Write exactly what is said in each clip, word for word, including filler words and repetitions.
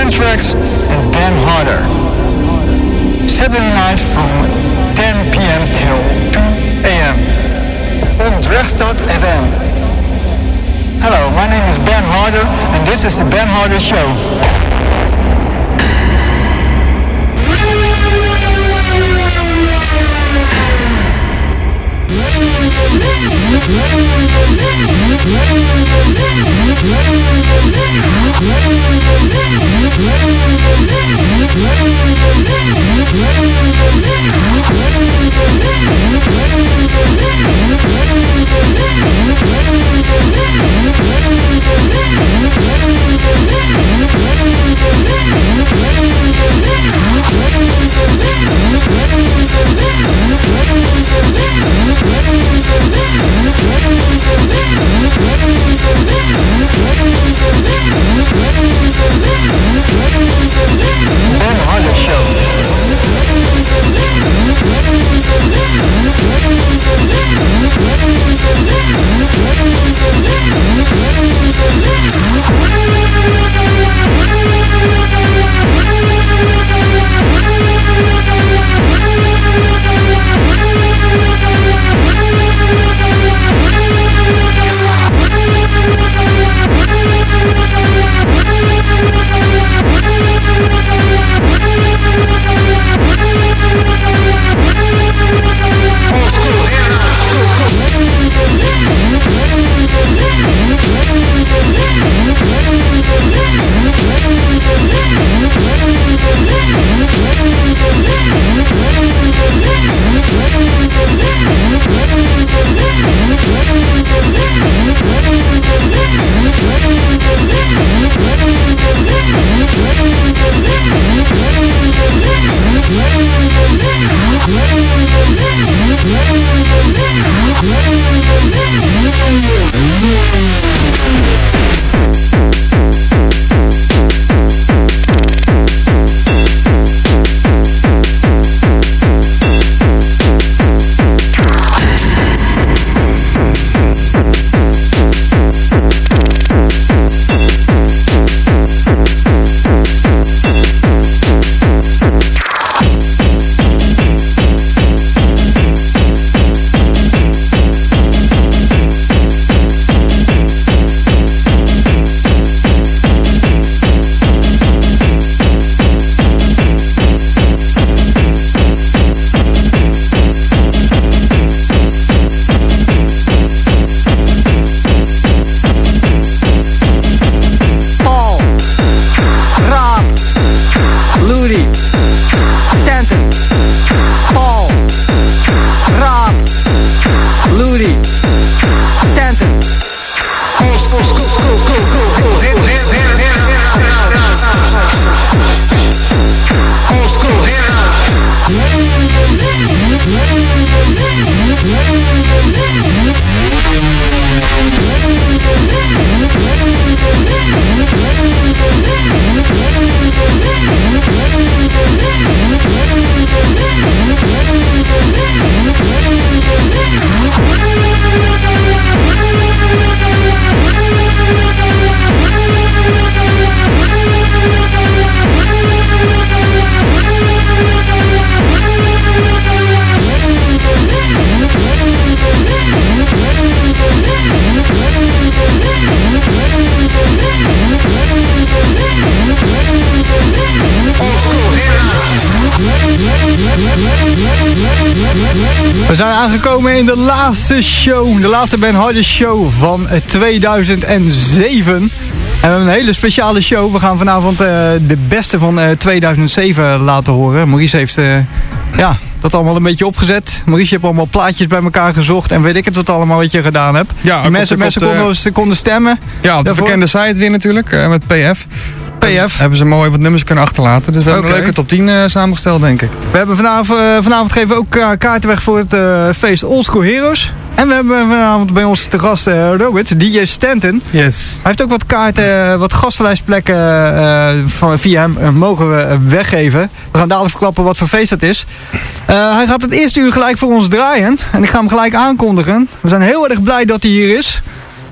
Anthrax and Ben Harder. Saturday night from ten p.m. till two a.m. on Drechtstad F M. Hello, my name is Ben Harder and this is the Ben Harder Show. Ben Harder Show. We zijn aangekomen in de laatste show, de laatste Ben Harder Show van tweeduizend zeven. En we hebben een hele speciale show. We gaan vanavond uh, de beste van uh, tweeduizend zeven laten horen. Maurice heeft uh, ja, dat allemaal een beetje opgezet. Maurice heeft allemaal plaatjes bij elkaar gezocht en weet ik het wat allemaal wat je gedaan hebt. Ja, die mensen mensen op, konden, uh, konden stemmen. Ja, op de daarvoor. Bekende site weer natuurlijk, uh, met P F. P F. Hebben ze mooi wat nummers kunnen achterlaten. Dus we hebben okay. een leuke top tien uh, samengesteld, denk ik. We hebben vanavond, uh, vanavond geven we ook uh, kaarten weg voor het uh, feest Old School Heroes. En we hebben vanavond bij ons te gast uh, Robert, D J Stanton. Yes. Hij heeft ook wat kaarten, uh, wat gastenlijstplekken uh, van, via hem uh, mogen we uh, weggeven. We gaan dadelijk verklappen wat voor feest dat is. Uh, hij gaat het eerste uur gelijk voor ons draaien. En ik ga hem gelijk aankondigen. We zijn heel erg blij dat hij hier is.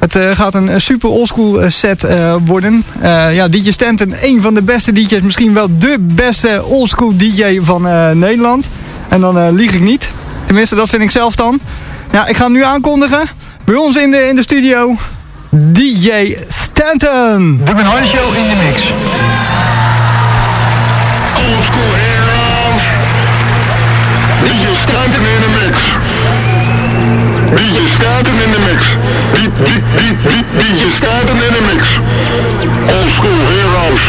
Het uh, gaat een super oldschool set uh, worden. Uh, ja, D J Stanton, een van de beste D J's, misschien wel de beste oldschool D J van uh, Nederland. En dan uh, lieg ik niet. Tenminste, dat vind ik zelf dan. Ja, ik ga hem nu aankondigen. Bij ons in de, in de studio, D J Stanton. De Ben Hardy Show in de mix. Oldschool heroes. D J Stanton in de mix. D J Stanton in de mix. D J Stanton in de mix. Oldschool heroes.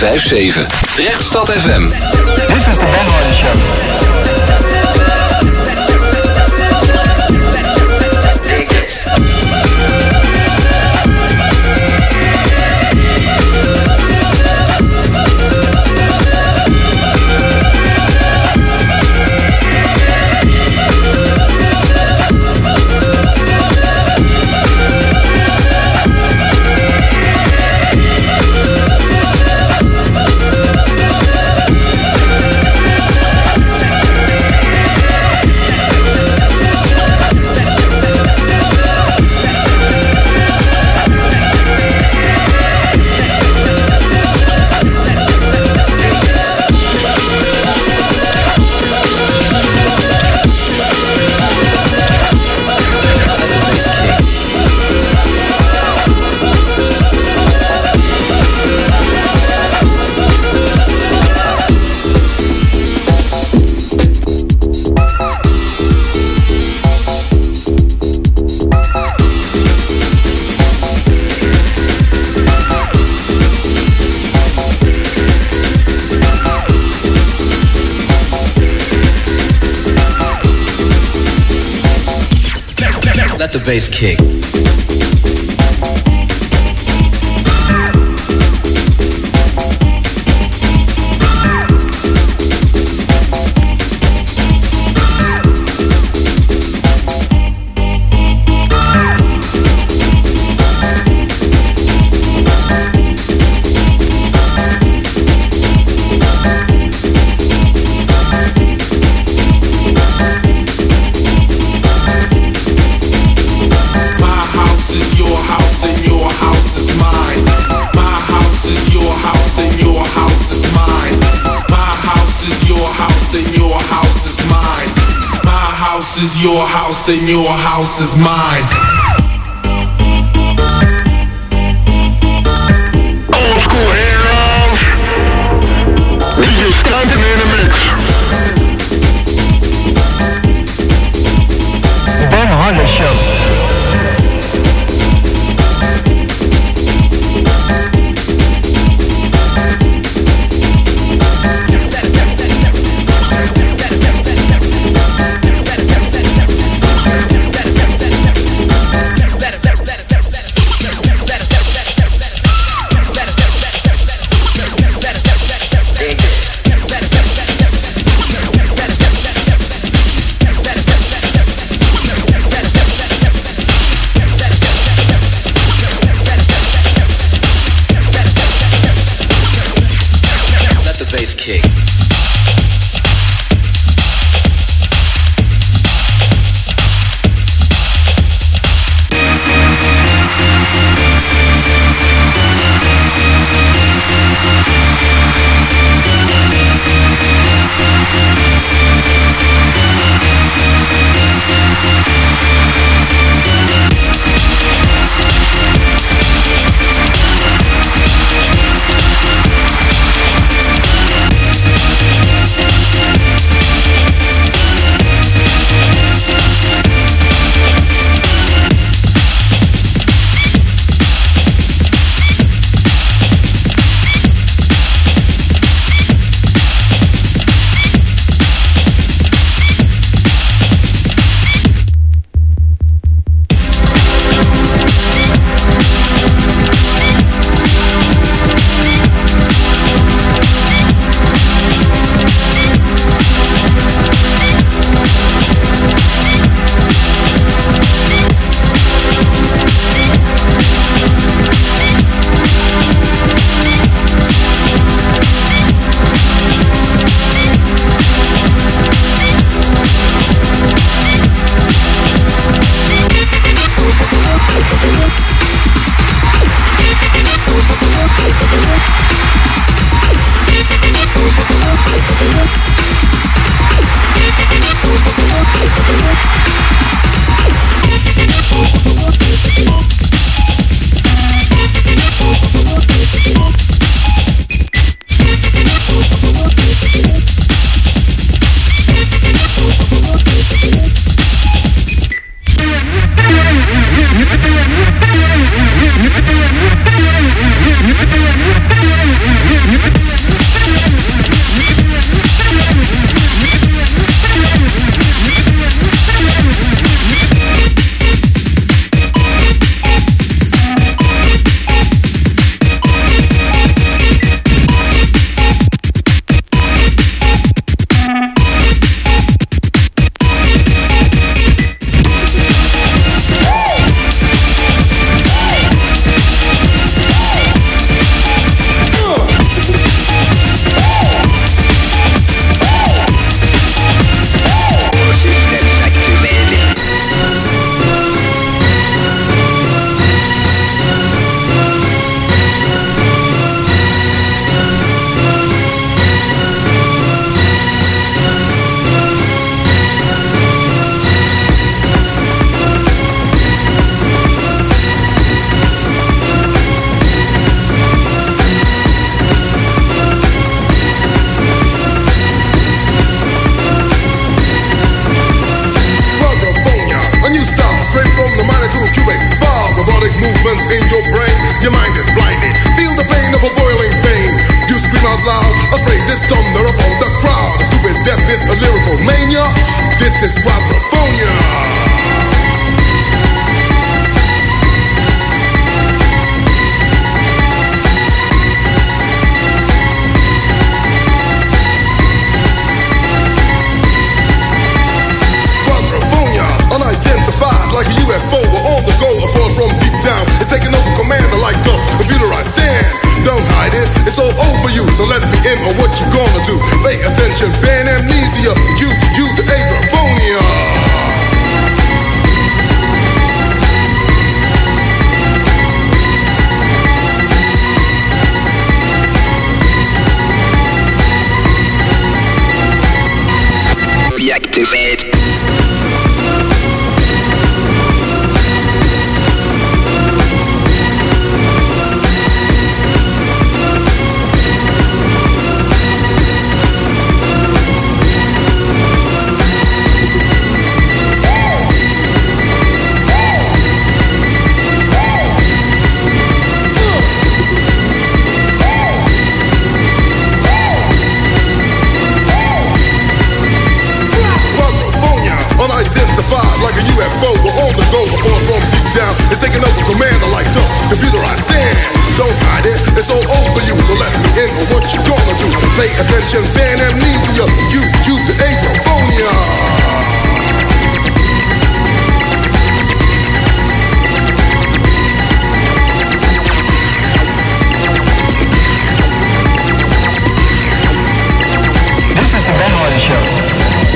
vijf zeven. Drechtstad F M. Dit is de Ben Hardy Show. Let the bass kick. Is your house and your house is mine. Old school heroes. D J Skanking in the mix. Ben Hardy Show. in on what you gonna do. Pay attention, fan amnesia. You, you, the agrophonia. Deactivate. Unidentified like a U F O, we're on the go, we're on from deep down. It's taking over command like dust, computerized stand. Don't hide it, it's all over you, so let me in on what you gonna do. Pay attention, fan amnesia, you, you, the agrophonia. This is the Ben Hardy Show.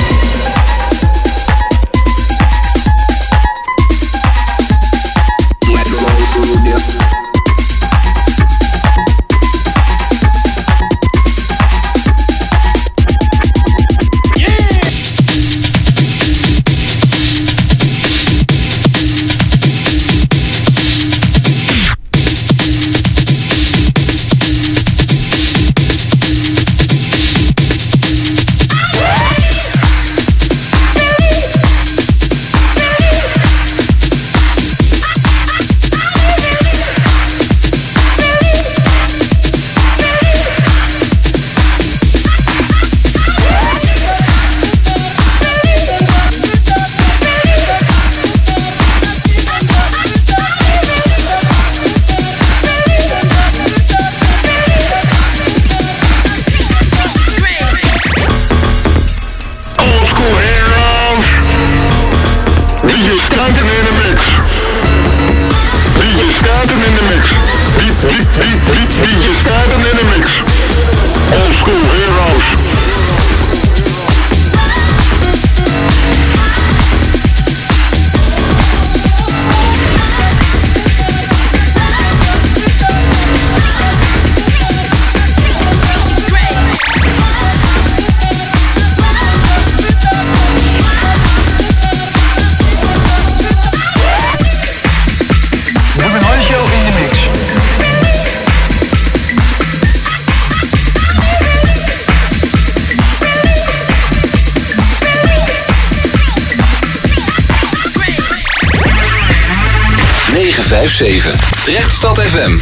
negen vijf zeven. Drechtstad F M.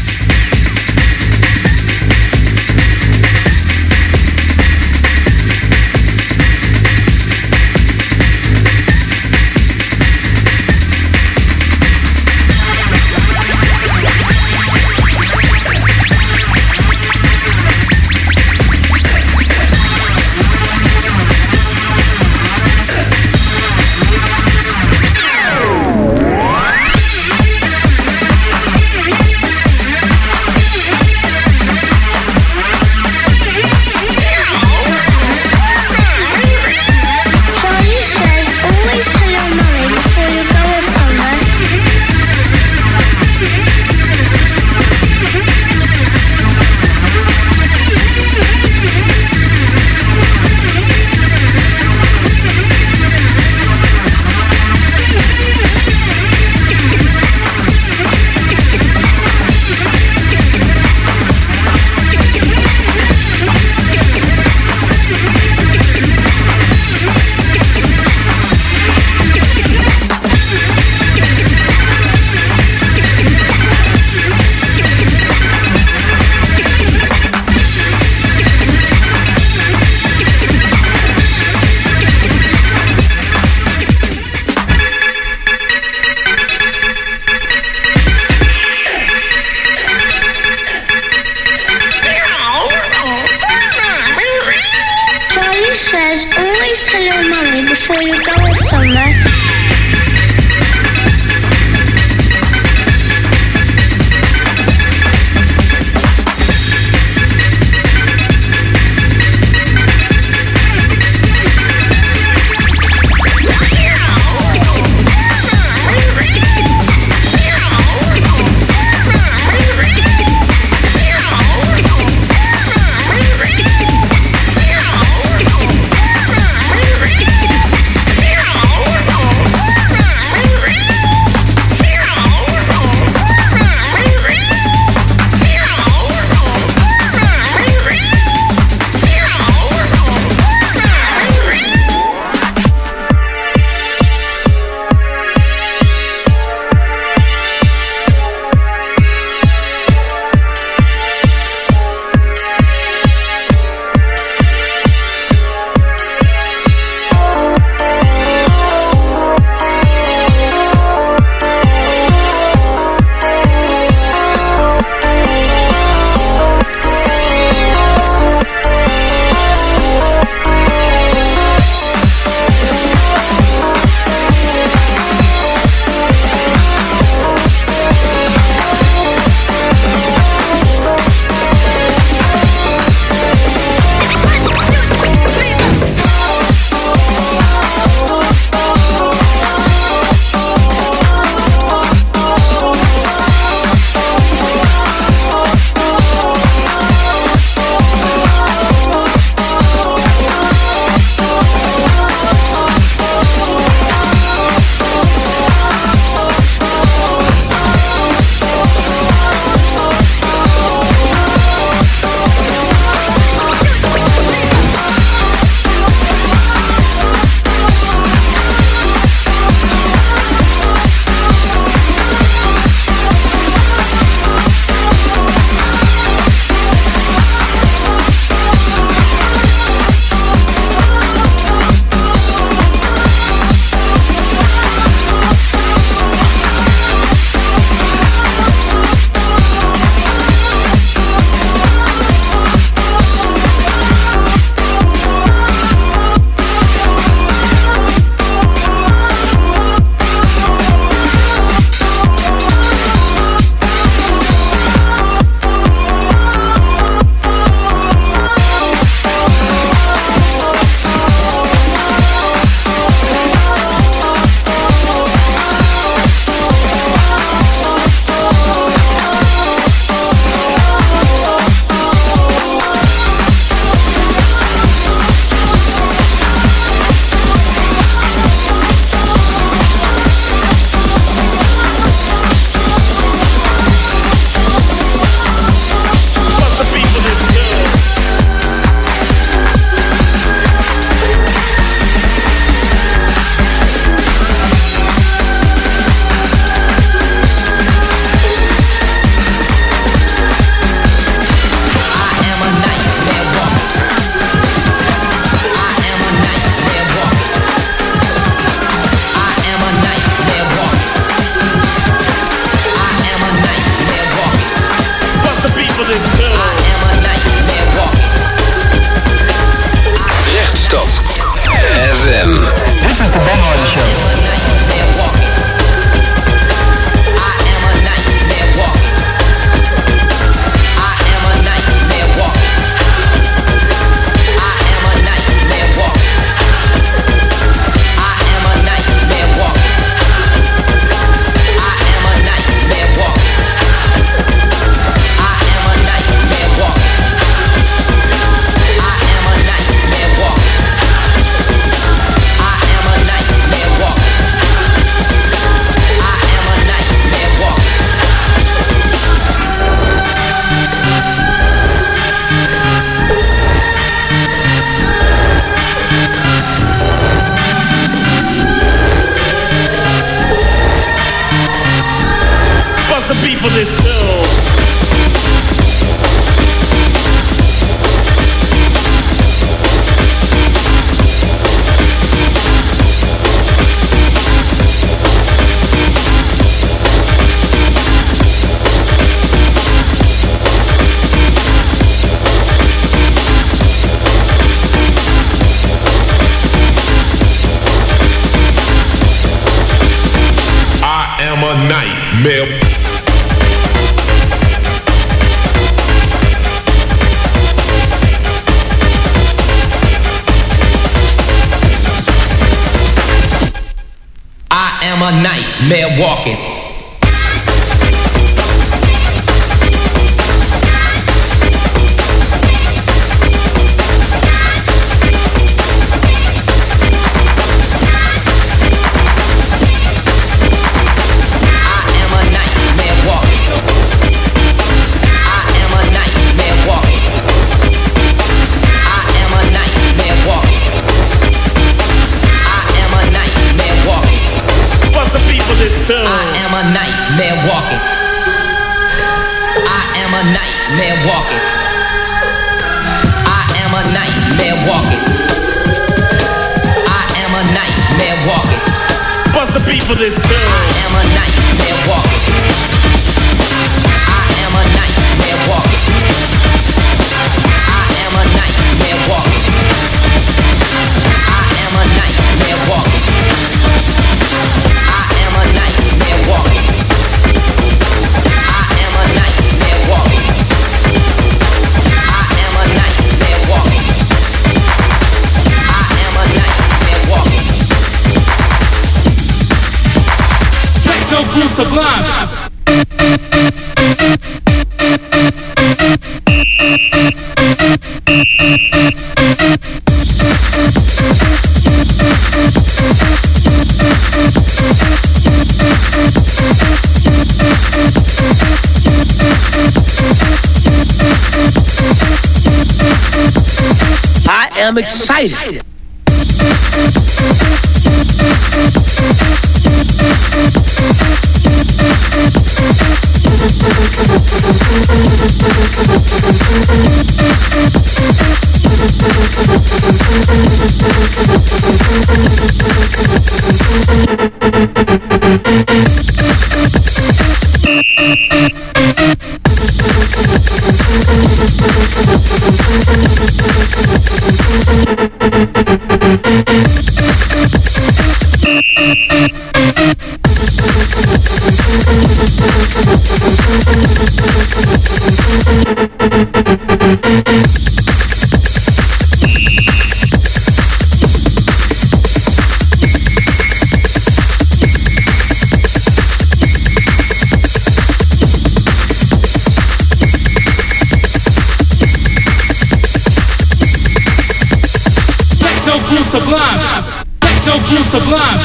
Hoofdstad F M. This is the Ben Hardy Show. For this bill. I am a nightmare. I'm a nightmare walking. For this bill. I am a nightmare walking. I am a nightmare walking. I am a nightmare walking. I am a nightmare walking. I am a nightmare walking. I am a nightmare walking. I am a nightmare walking. I am a nightmare walking. No proof to blind. I am excited. Sublime. Techno groove sublime.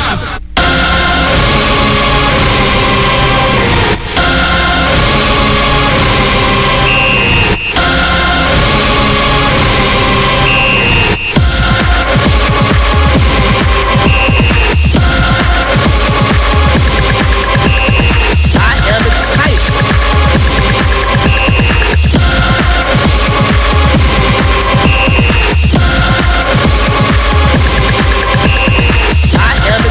I am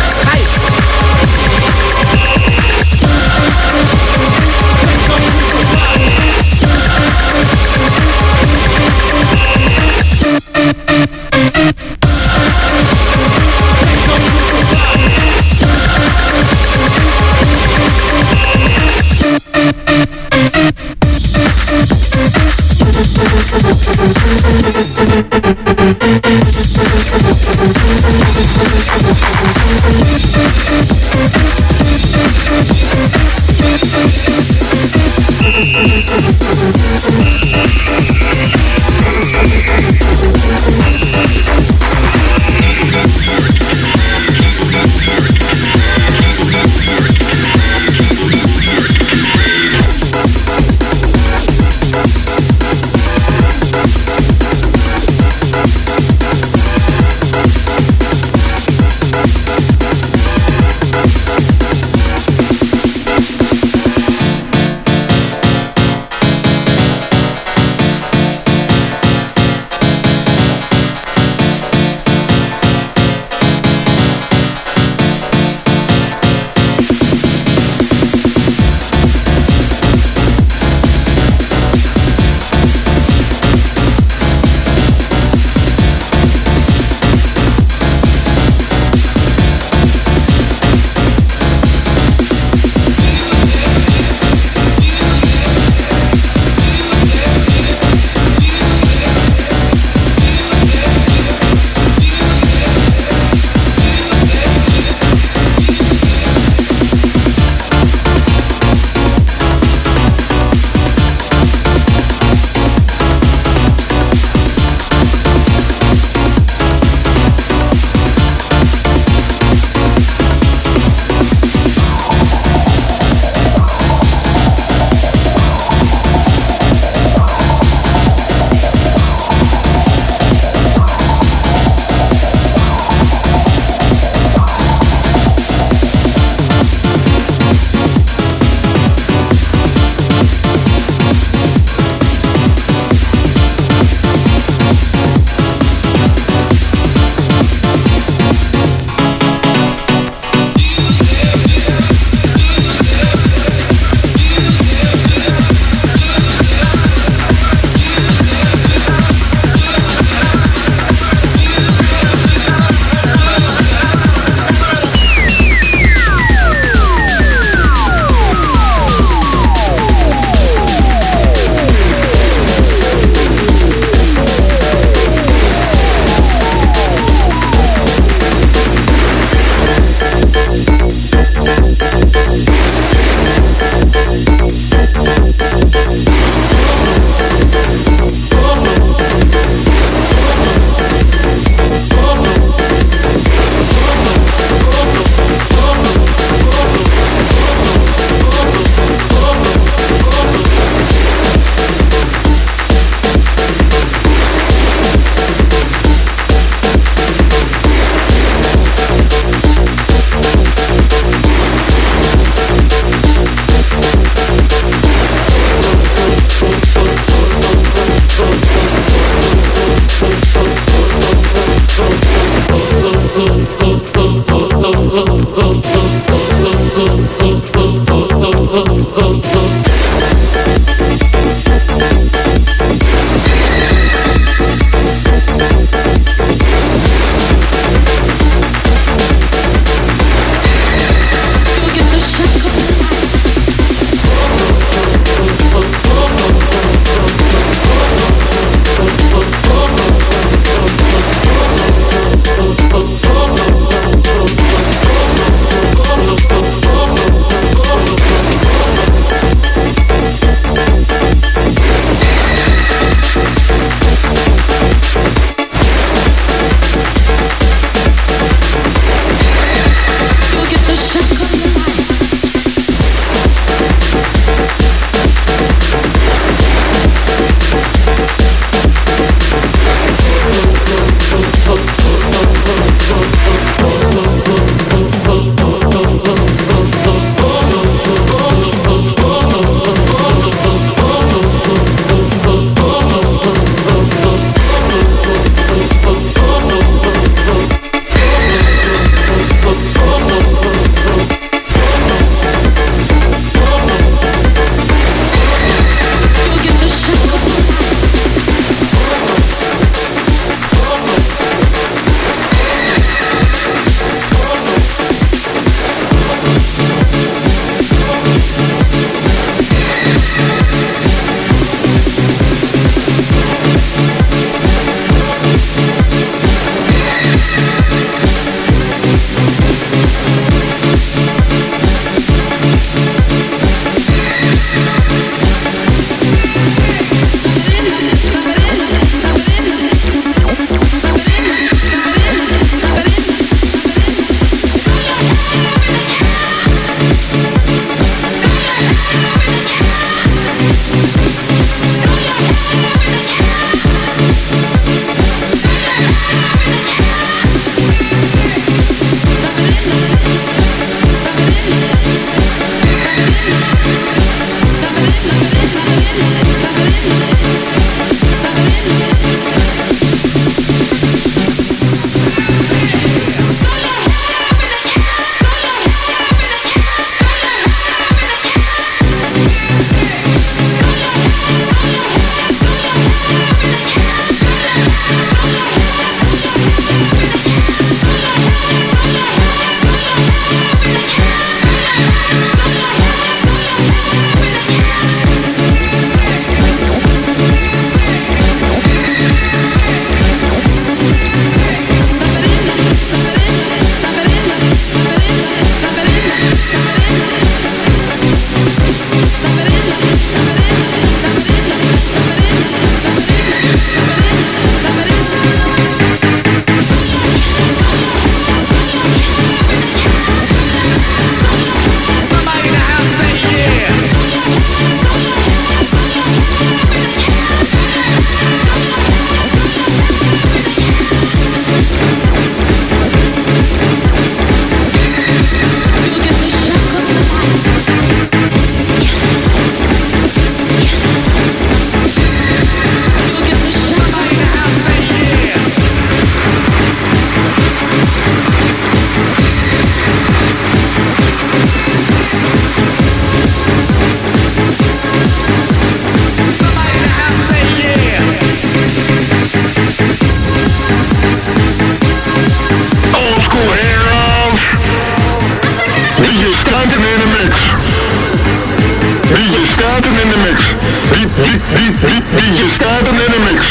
Stanton in the mix. D J Stanton in the mix. D J Stanton in the mix.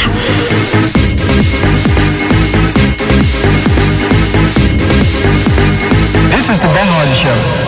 This is the Ben Hardy Show.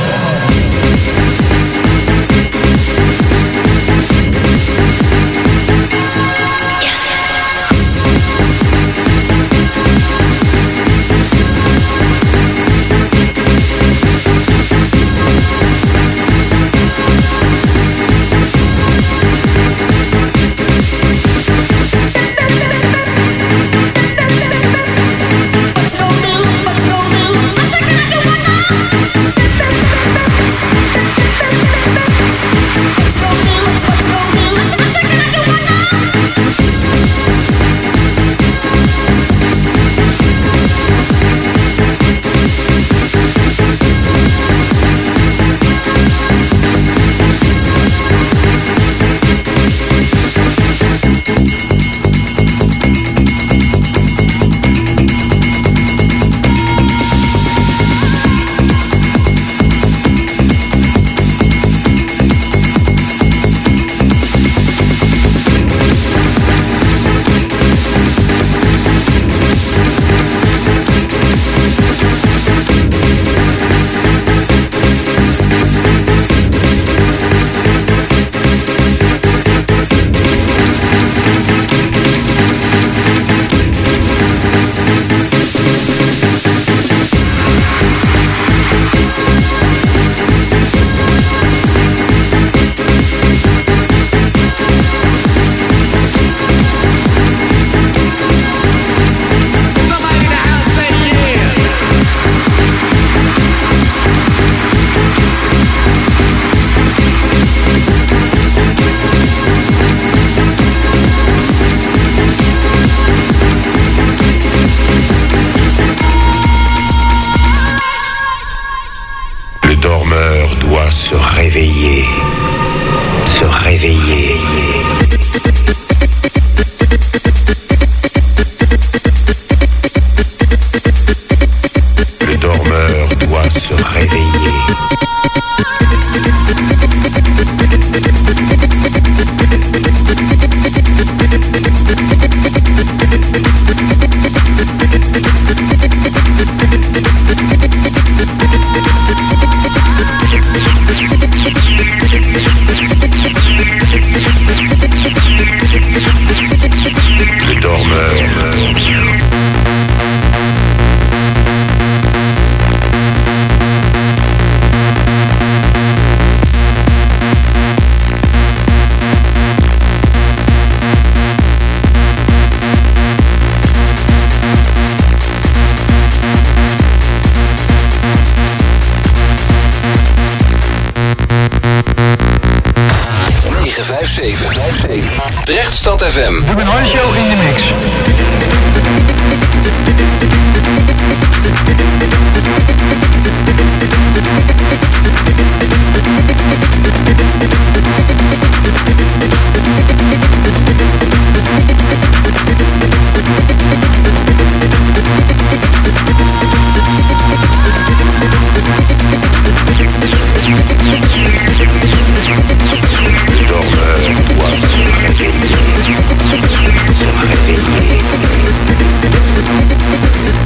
Se réveiller, se réveiller. Le dormeur doit se réveiller. Le dormeur. negen vijf zeven. Drechtstad F M. De Ben Hardy Show in de mix. Le dormeur doit se réveiller, se réveiller.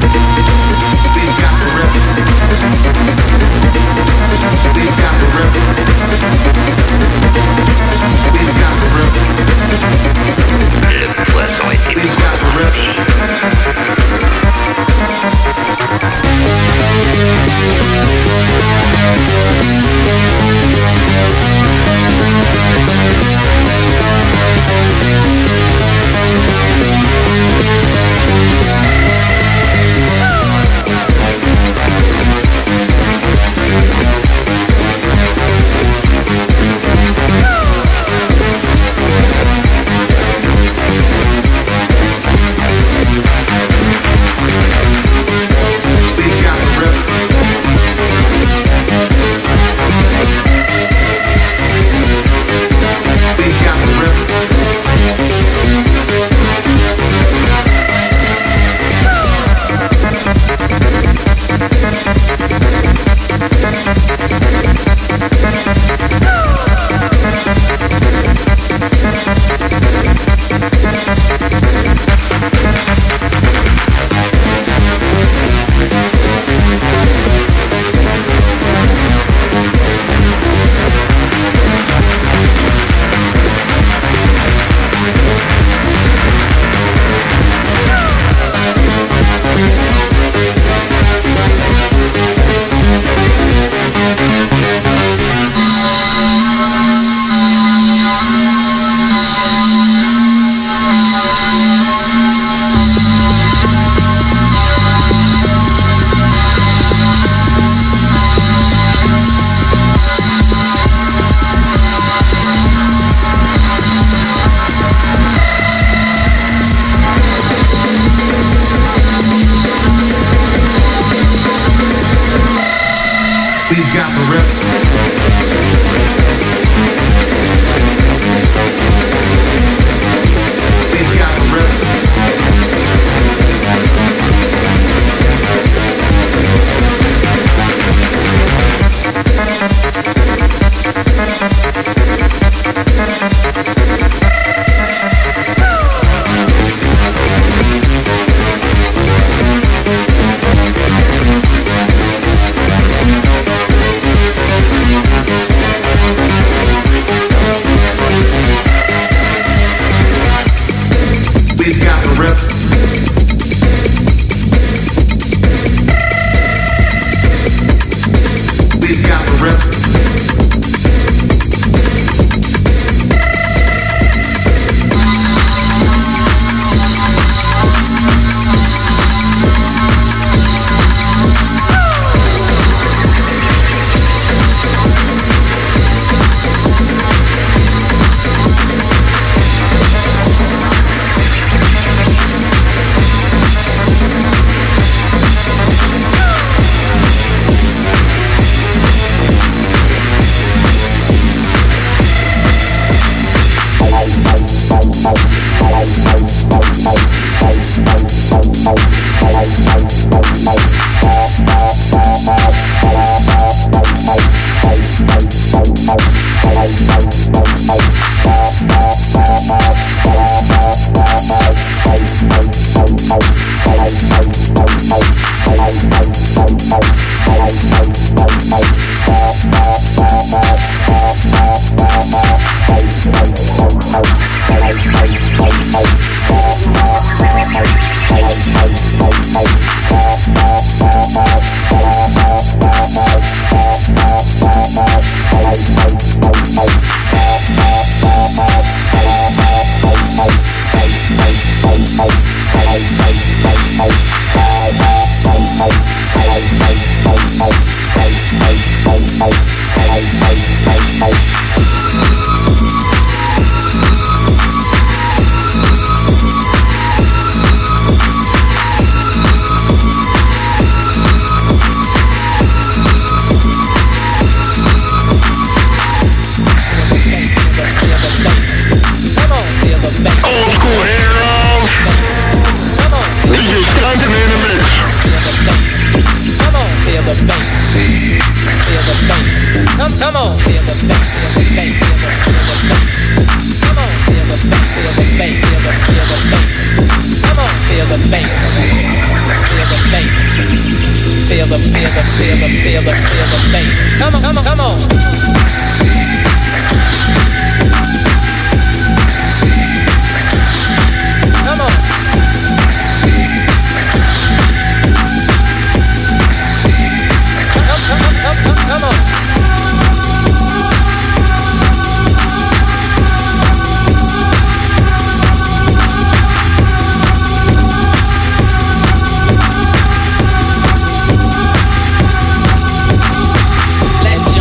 Let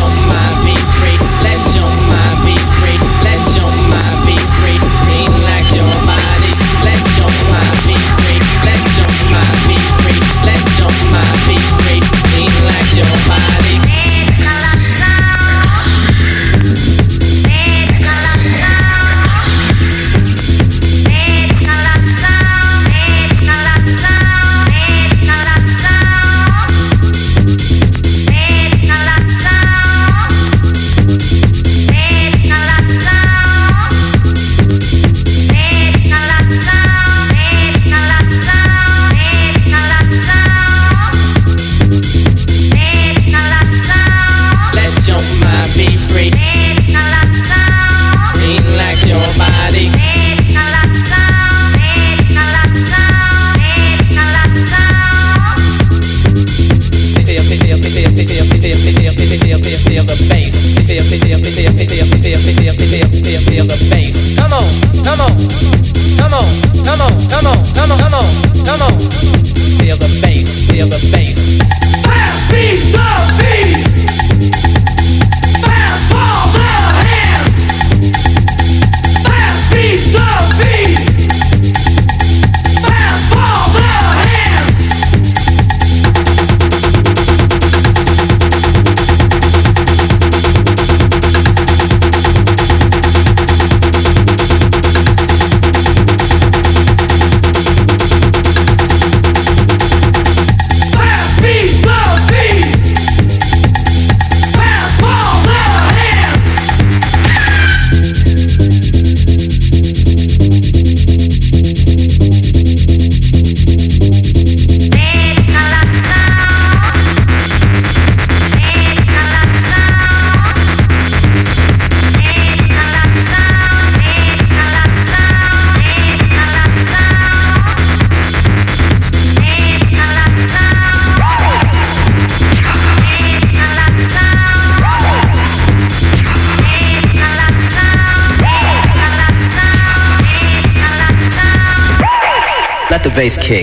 the bass kick.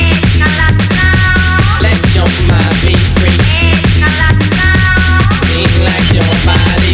Let your mind be free. Relax your body.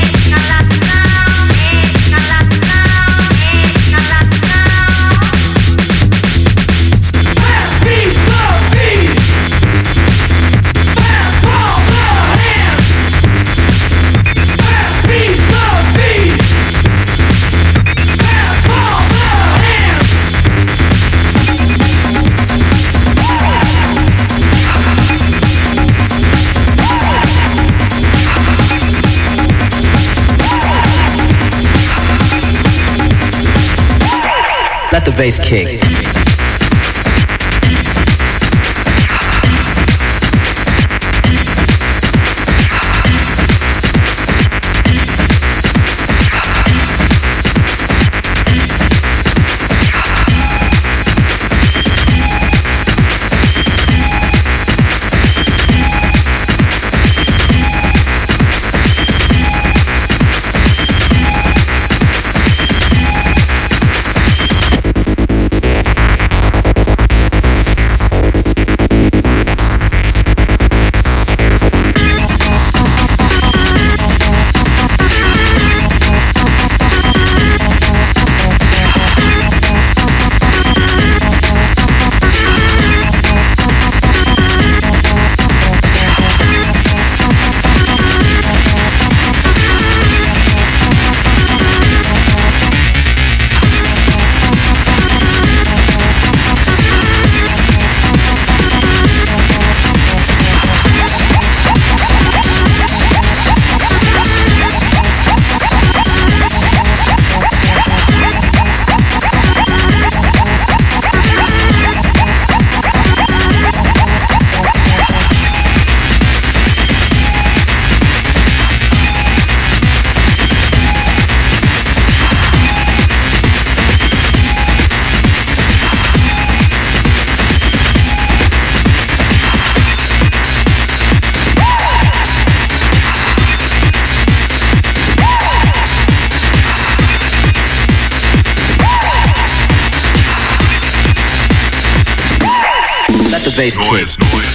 Let the bass kick. Bass kick.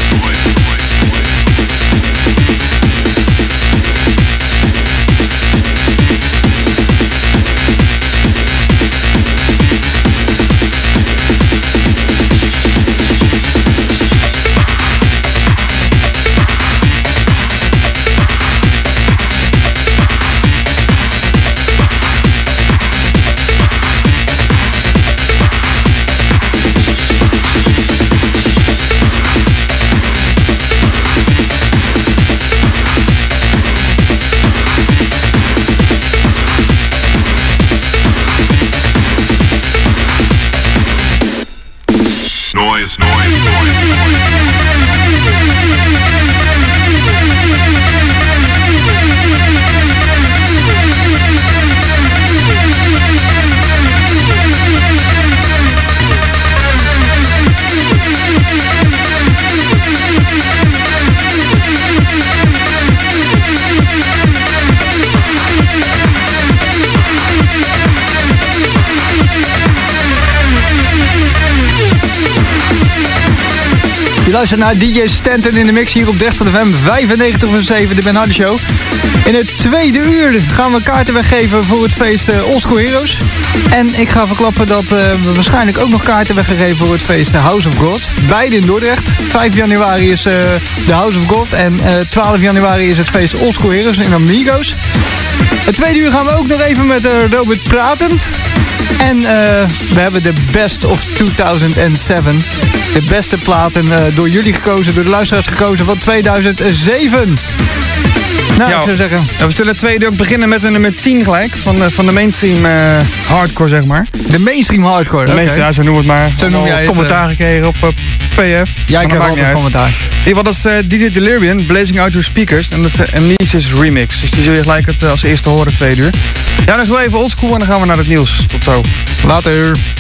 Je luistert naar D J Stanton in de mix hier op dertig F M vijfennegentig komma zeven, de Ben Hardy Show. In het tweede uur gaan we kaarten weggeven voor het feest uh, Old School Heroes. En ik ga verklappen dat uh, we waarschijnlijk ook nog kaarten weggegeven voor het feest House of God. Beide in Dordrecht. vijf januari is uh, de House of God en uh, twaalf januari is het feest Old School Heroes in Amigos. Het tweede uur gaan we ook nog even met uh, Robert praten. En uh, we hebben de Best of tweeduizend zeven. De beste platen uh, door jullie gekozen, door de luisteraars gekozen van tweeduizend zeven. Nou, ja, ik zou zeggen... Ja, we zullen het tweede ook beginnen met een nummer tien gelijk. Van, uh, van de mainstream uh, hardcore, zeg maar. De mainstream hardcore, De mainstream, okay. Ja, zo noem het maar. Zo noem jij commentaar het, uh... gekregen op uh, P F. Ja, ik heb altijd een commentaar. In ieder geval, dat is uh, D J Delirium, Blazing Out Your Speakers. En dat is uh, Amnesia's remix. Dus die zul je gelijk het, uh, als eerste horen, tweede uur. Ja, nog wel even oldschool en dan gaan we naar het nieuws. Tot zo. Later.